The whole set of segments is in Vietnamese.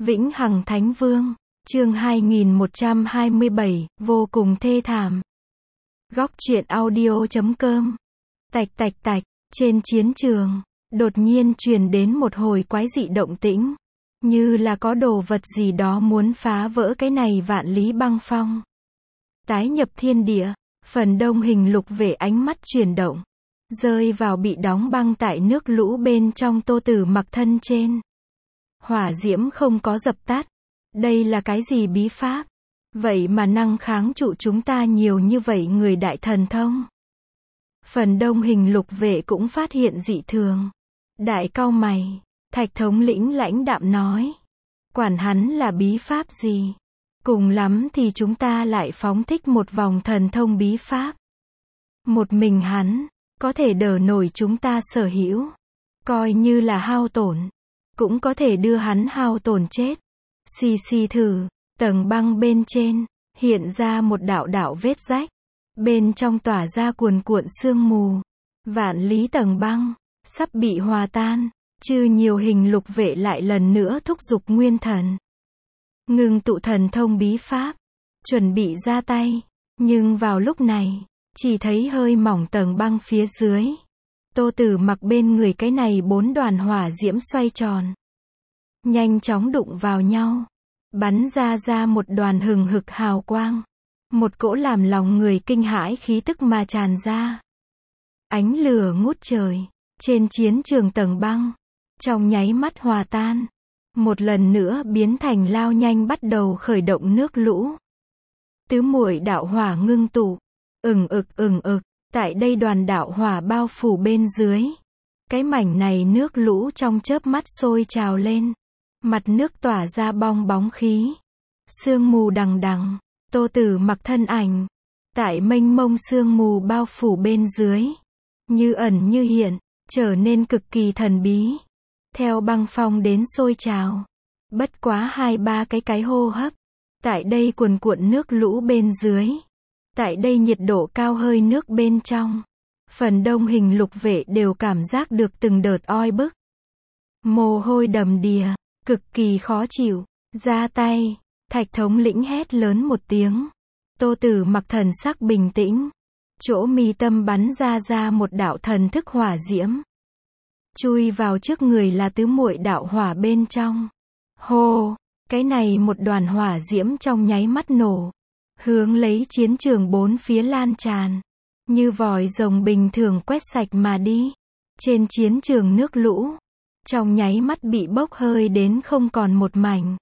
Vĩnh Hằng Thánh Vương, chương 2127, vô cùng thê thảm. Góc truyện audio.com. Tạch tạch tạch, trên chiến trường, đột nhiên truyền đến một hồi quái dị động tĩnh, như là có đồ vật gì đó muốn phá vỡ cái này vạn lý băng phong. Tái nhập thiên địa, phần đông hình lục vệ ánh mắt chuyển động, rơi vào bị đóng băng tại nước lũ bên trong Tô Tử Mặc thân trên. Hỏa diễm không có dập tắt. Đây là cái gì bí pháp? Vậy mà năng kháng trụ chúng ta nhiều như vậy người đại thần thông. Phần đông hình lục vệ cũng phát hiện dị thường. Đại cau mày, Thạch thống lĩnh lãnh đạm nói. Quản hắn là bí pháp gì? Cùng lắm thì chúng ta lại phóng thích một vòng thần thông bí pháp. Một mình hắn, có thể đỡ nổi chúng ta sở hữu. Coi như là hao tổn, cũng có thể đưa hắn hao tổn chết. Xì xì thử, tầng băng bên trên, hiện ra một đạo đạo vết rách. Bên trong tỏa ra cuồn cuộn sương mù. Vạn lý tầng băng, sắp bị hòa tan. Chư nhiều hình lục vệ lại lần nữa thúc giục nguyên thần. Ngưng tụ thần thông bí pháp, chuẩn bị ra tay. Nhưng vào lúc này, chỉ thấy hơi mỏng tầng băng phía dưới. Tô Tử Mặc bên người cái này 4 đoàn hỏa diễm xoay tròn. Nhanh chóng đụng vào nhau. Bắn ra một đoàn hừng hực hào quang. Một cỗ làm lòng người kinh hãi khí tức mà tràn ra. Ánh lửa ngút trời. Trên chiến trường tầng băng. Trong nháy mắt hòa tan. Một lần nữa biến thành lao nhanh bắt đầu khởi động nước lũ. Tứ muội đạo hỏa ngưng tụ. Ừng ực. Tại đây đoàn đạo hỏa bao phủ bên dưới. Cái mảnh này nước lũ trong chớp mắt sôi trào lên. Mặt nước tỏa ra bong bóng khí. Sương mù đằng đằng. Tô Tử Mặc thân ảnh. Tại mênh mông sương mù bao phủ bên dưới. Như ẩn như hiện. Trở nên cực kỳ thần bí. Theo băng phong đến sôi trào. Bất quá 2-3 cái hô hấp. Tại đây cuồn cuộn nước lũ bên dưới. Tại đây nhiệt độ cao hơi nước bên trong. Phần đông hình lục vệ đều cảm giác được từng đợt oi bức. Mồ hôi đầm đìa. Cực kỳ khó chịu. Ra tay. Thạch thống lĩnh hét lớn một tiếng. Tô Tử Mặc thần sắc bình tĩnh. Chỗ mi tâm bắn ra một đạo thần thức hỏa diễm. Chui vào trước người là tứ muội đạo hỏa bên trong. Hô! Cái này một đoàn hỏa diễm trong nháy mắt nổ. Hướng lấy chiến trường bốn phía lan tràn. Như vòi rồng bình thường quét sạch mà đi. Trên chiến trường nước lũ. Trong nháy mắt bị bốc hơi đến không còn một mảnh.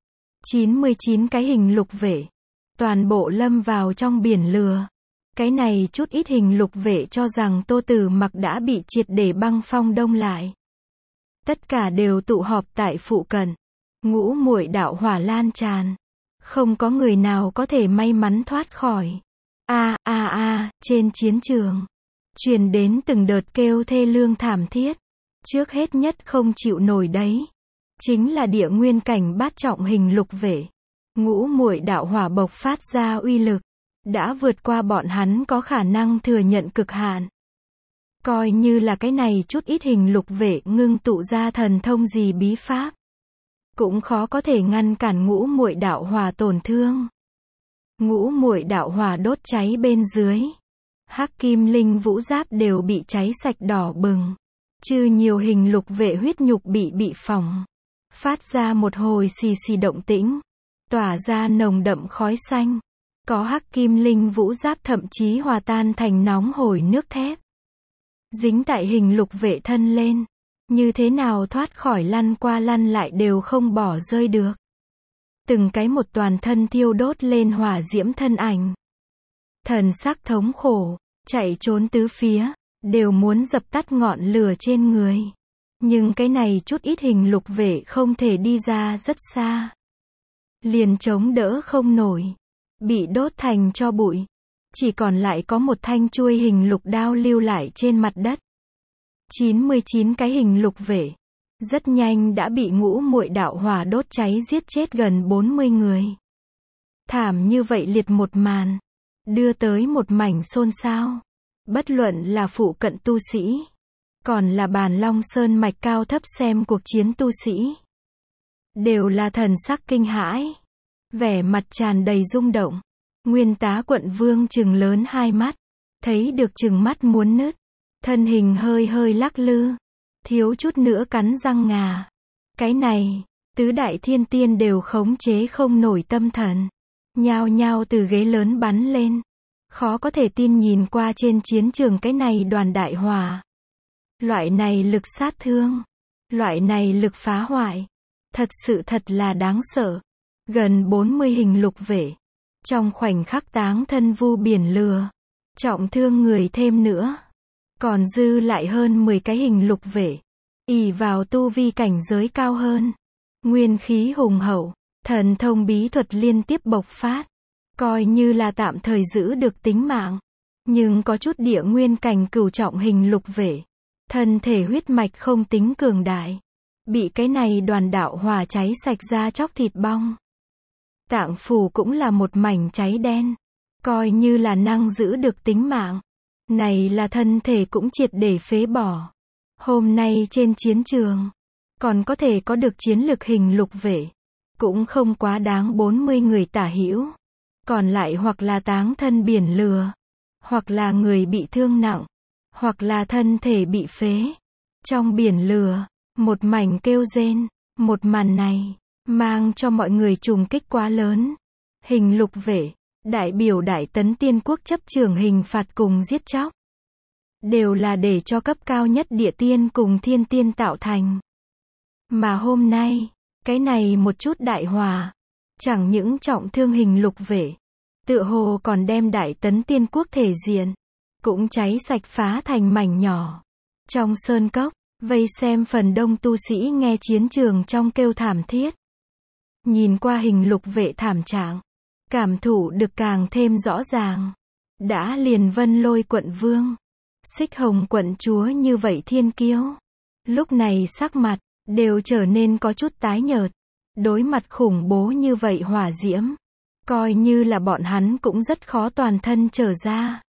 99 cái hình lục vệ. Toàn bộ lâm vào trong biển lửa. Cái này chút ít hình lục vệ cho rằng Tô Tử Mặc đã bị triệt để băng phong đông lại. Tất cả đều tụ họp tại phụ cận. Ngũ muội đạo hỏa lan tràn. Không có người nào có thể may mắn thoát khỏi. Trên chiến trường. Truyền đến từng đợt kêu thê lương thảm thiết. Trước hết nhất không chịu nổi đấy. Chính là địa nguyên cảnh bát trọng hình lục vệ. Ngũ muội đạo hỏa bộc phát ra uy lực. Đã vượt qua bọn hắn có khả năng thừa nhận cực hạn. Coi như là cái này chút ít hình lục vệ ngưng tụ ra thần thông gì bí pháp. Cũng khó có thể ngăn cản ngũ muội đạo hỏa tổn thương. Ngũ muội đạo hỏa đốt cháy bên dưới. Hắc kim linh vũ giáp đều bị cháy sạch đỏ bừng. Chư nhiều hình lục vệ huyết nhục bị phỏng. Phát ra một hồi xì xì động tĩnh. Tỏa ra nồng đậm khói xanh. Có hắc kim linh vũ giáp thậm chí hòa tan thành nóng hổi nước thép. Dính tại hình lục vệ thân lên. Như thế nào thoát khỏi lăn qua lăn lại đều không bỏ rơi được. Từng cái một toàn thân thiêu đốt lên hỏa diễm thân ảnh. Thần sắc thống khổ, chạy trốn tứ phía, đều muốn dập tắt ngọn lửa trên người. Nhưng cái này chút ít hình lục vệ không thể đi ra rất xa. Liền chống đỡ không nổi. Bị đốt thành tro bụi. Chỉ còn lại có một thanh chuôi hình lục đao lưu lại trên mặt đất. 99 cái hình lục vệ. Rất nhanh đã bị ngũ muội đạo hỏa đốt cháy giết chết gần 40 người. Thảm như vậy liệt một màn. Đưa tới một mảnh xôn xao. Bất luận là phụ cận tu sĩ. Còn là Bàn Long Sơn mạch cao thấp xem cuộc chiến tu sĩ. đều là thần sắc kinh hãi, vẻ mặt tràn đầy rung động. Nguyên tá quận vương trừng lớn hai mắt, thấy được trừng mắt muốn nứt, thân hình hơi hơi lắc lư, thiếu chút nữa cắn răng ngà. Cái này, tứ đại thiên tiên đều khống chế không nổi tâm thần, nhao nhao từ ghế lớn bắn lên. Khó có thể tin nhìn qua trên chiến trường cái này đoàn đại hỏa. Loại này lực sát thương, loại này lực phá hoại, thật sự thật là đáng sợ. Gần 40 hình lục vệ, trong khoảnh khắc táng thân vu biển lửa, trọng thương người thêm nữa. Còn dư lại hơn 10 cái hình lục vệ, ỷ vào tu vi cảnh giới cao hơn, nguyên khí hùng hậu, thần thông bí thuật liên tiếp bộc phát, coi như là tạm thời giữ được tính mạng. Nhưng có chút địa nguyên cảnh cửu trọng hình lục vệ, thân thể huyết mạch không tính cường đại, bị cái này đoàn đạo hỏa cháy sạch da chóc thịt bong. Tạng phủ cũng là một mảnh cháy đen, coi như là năng giữ được tính mạng, này là thân thể cũng triệt để phế bỏ. Hôm nay trên chiến trường, còn có thể có được chiến lực hình lục vệ, cũng không quá đáng 40 người tả hữu. Còn lại hoặc là táng thân biển lửa, hoặc là người bị thương nặng, hoặc là thân thể bị phế. Trong biển lửa, một mảnh kêu rên, một màn này, mang cho mọi người trùng kích quá lớn. Hình lục vệ, đại biểu Đại Tấn Tiên Quốc chấp trưởng hình phạt cùng giết chóc, đều là để cho cấp cao nhất địa tiên cùng thiên tiên tạo thành. Mà hôm nay, cái này một chút đại hỏa, chẳng những trọng thương hình lục vệ, tựa hồ còn đem Đại Tấn Tiên Quốc thể diện, cũng cháy sạch phá thành mảnh nhỏ. Trong sơn cốc, vây xem phần đông tu sĩ nghe chiến trường trong kêu thảm thiết. Nhìn qua hình lục vệ thảm trạng, cảm thụ được càng thêm rõ ràng. Đã liền Vân Lôi quận vương, Xích Hồng quận chúa như vậy thiên kiêu, lúc này sắc mặt, đều trở nên có chút tái nhợt. Đối mặt khủng bố như vậy hỏa diễm, coi như là bọn hắn cũng rất khó toàn thân trở ra.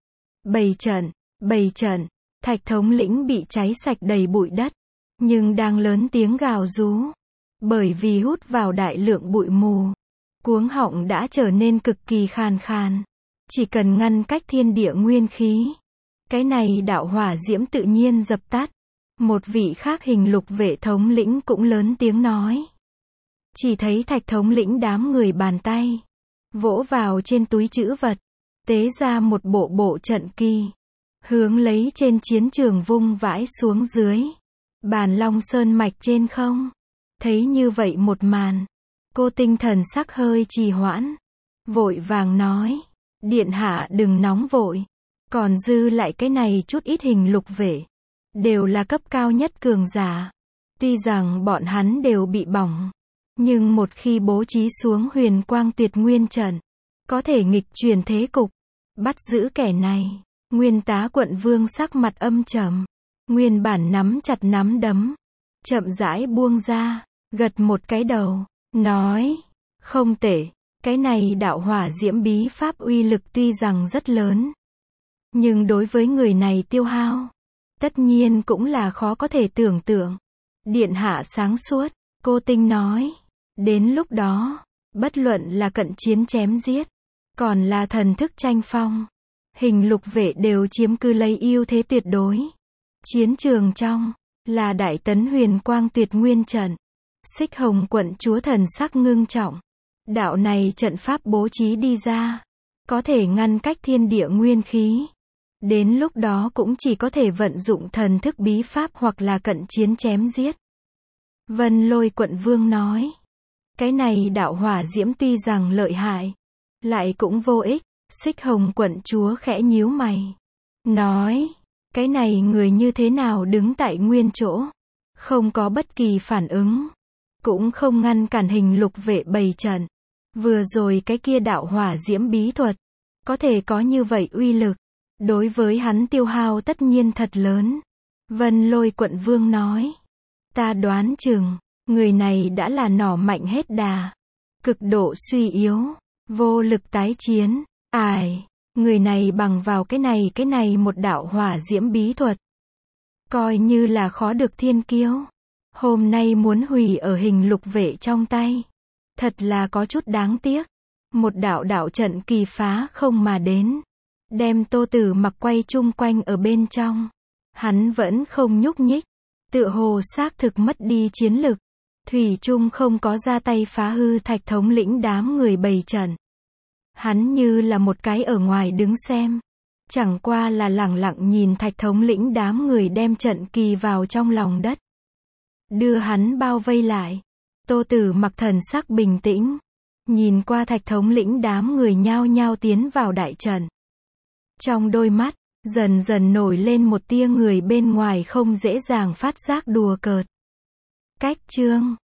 Bày trận, Thạch thống lĩnh bị cháy sạch đầy bụi đất, nhưng đang lớn tiếng gào rú. Bởi vì hút vào đại lượng bụi mù, cuống họng đã trở nên cực kỳ khàn khàn. Chỉ cần ngăn cách thiên địa nguyên khí, cái này đạo hỏa diễm tự nhiên dập tắt. Một vị khác hình lục vệ thống lĩnh cũng lớn tiếng nói. Chỉ thấy Thạch thống lĩnh đám người bàn tay, vỗ vào trên túi trữ vật, tế ra một bộ trận kỳ, hướng lấy trên chiến trường vung vãi xuống dưới. Bàn Long Sơn mạch trên không, thấy như vậy một màn, cô tinh thần sắc hơi trì hoãn, vội vàng nói, điện hạ đừng nóng vội, còn dư lại cái này chút ít hình lục vệ, đều là cấp cao nhất cường giả. Tuy rằng bọn hắn đều bị bỏng, nhưng một khi bố trí xuống huyền quang tuyệt nguyên trận, có thể nghịch chuyển thế cục, bắt giữ kẻ này. Nguyên tá quận vương sắc mặt âm trầm, nguyên bản nắm chặt nắm đấm, chậm rãi buông ra, gật một cái đầu, nói, không tệ, cái này đạo hỏa diễm bí pháp uy lực tuy rằng rất lớn, nhưng đối với người này tiêu hao, tất nhiên cũng là khó có thể tưởng tượng. Điện hạ sáng suốt, cô tinh nói, đến lúc đó, bất luận là cận chiến chém giết, còn là thần thức tranh phong, hình lục vệ đều chiếm cứ lấy ưu thế tuyệt đối. Chiến trường trong, là Đại Tấn huyền quang tuyệt nguyên trận. Xích Hồng quận chúa thần sắc ngưng trọng. Đạo này trận pháp bố trí đi ra, có thể ngăn cách thiên địa nguyên khí. Đến lúc đó cũng chỉ có thể vận dụng thần thức bí pháp hoặc là cận chiến chém giết. Vân Lôi quận vương nói, cái này đạo hỏa diễm tuy rằng lợi hại, lại cũng vô ích. Xích Hồng quận chúa khẽ nhíu mày, nói, cái này người như thế nào đứng tại nguyên chỗ, không có bất kỳ phản ứng, cũng không ngăn cản hình lục vệ bày trận. Vừa rồi cái kia đạo hỏa diễm bí thuật, có thể có như vậy uy lực, đối với hắn tiêu hao tất nhiên thật lớn. Vân Lôi quận vương nói, ta đoán chừng, người này đã là nỏ mạnh hết đà, cực độ suy yếu, vô lực tái chiến. Người này bằng vào cái này một đạo hỏa diễm bí thuật, coi như là khó được thiên kiêu. Hôm nay muốn hủy ở hình lục vệ trong tay. Thật là có chút đáng tiếc. Một đạo đạo trận kỳ phá không mà đến. Đem Tô Tử Mặc quay chung quanh ở bên trong. Hắn vẫn không nhúc nhích. Tựa hồ xác thực mất đi chiến lực. Thủy chung không có ra tay phá hư Thạch thống lĩnh đám người bày trận. Hắn như là một cái ở ngoài đứng xem. Chẳng qua là lẳng lặng nhìn Thạch thống lĩnh đám người đem trận kỳ vào trong lòng đất. Đưa hắn bao vây lại. Tô Tử Mặc thần sắc bình tĩnh. Nhìn qua Thạch thống lĩnh đám người nhao nhao tiến vào đại trận. Trong đôi mắt, dần dần nổi lên một tia người bên ngoài không dễ dàng phát giác đùa cợt. Cách chương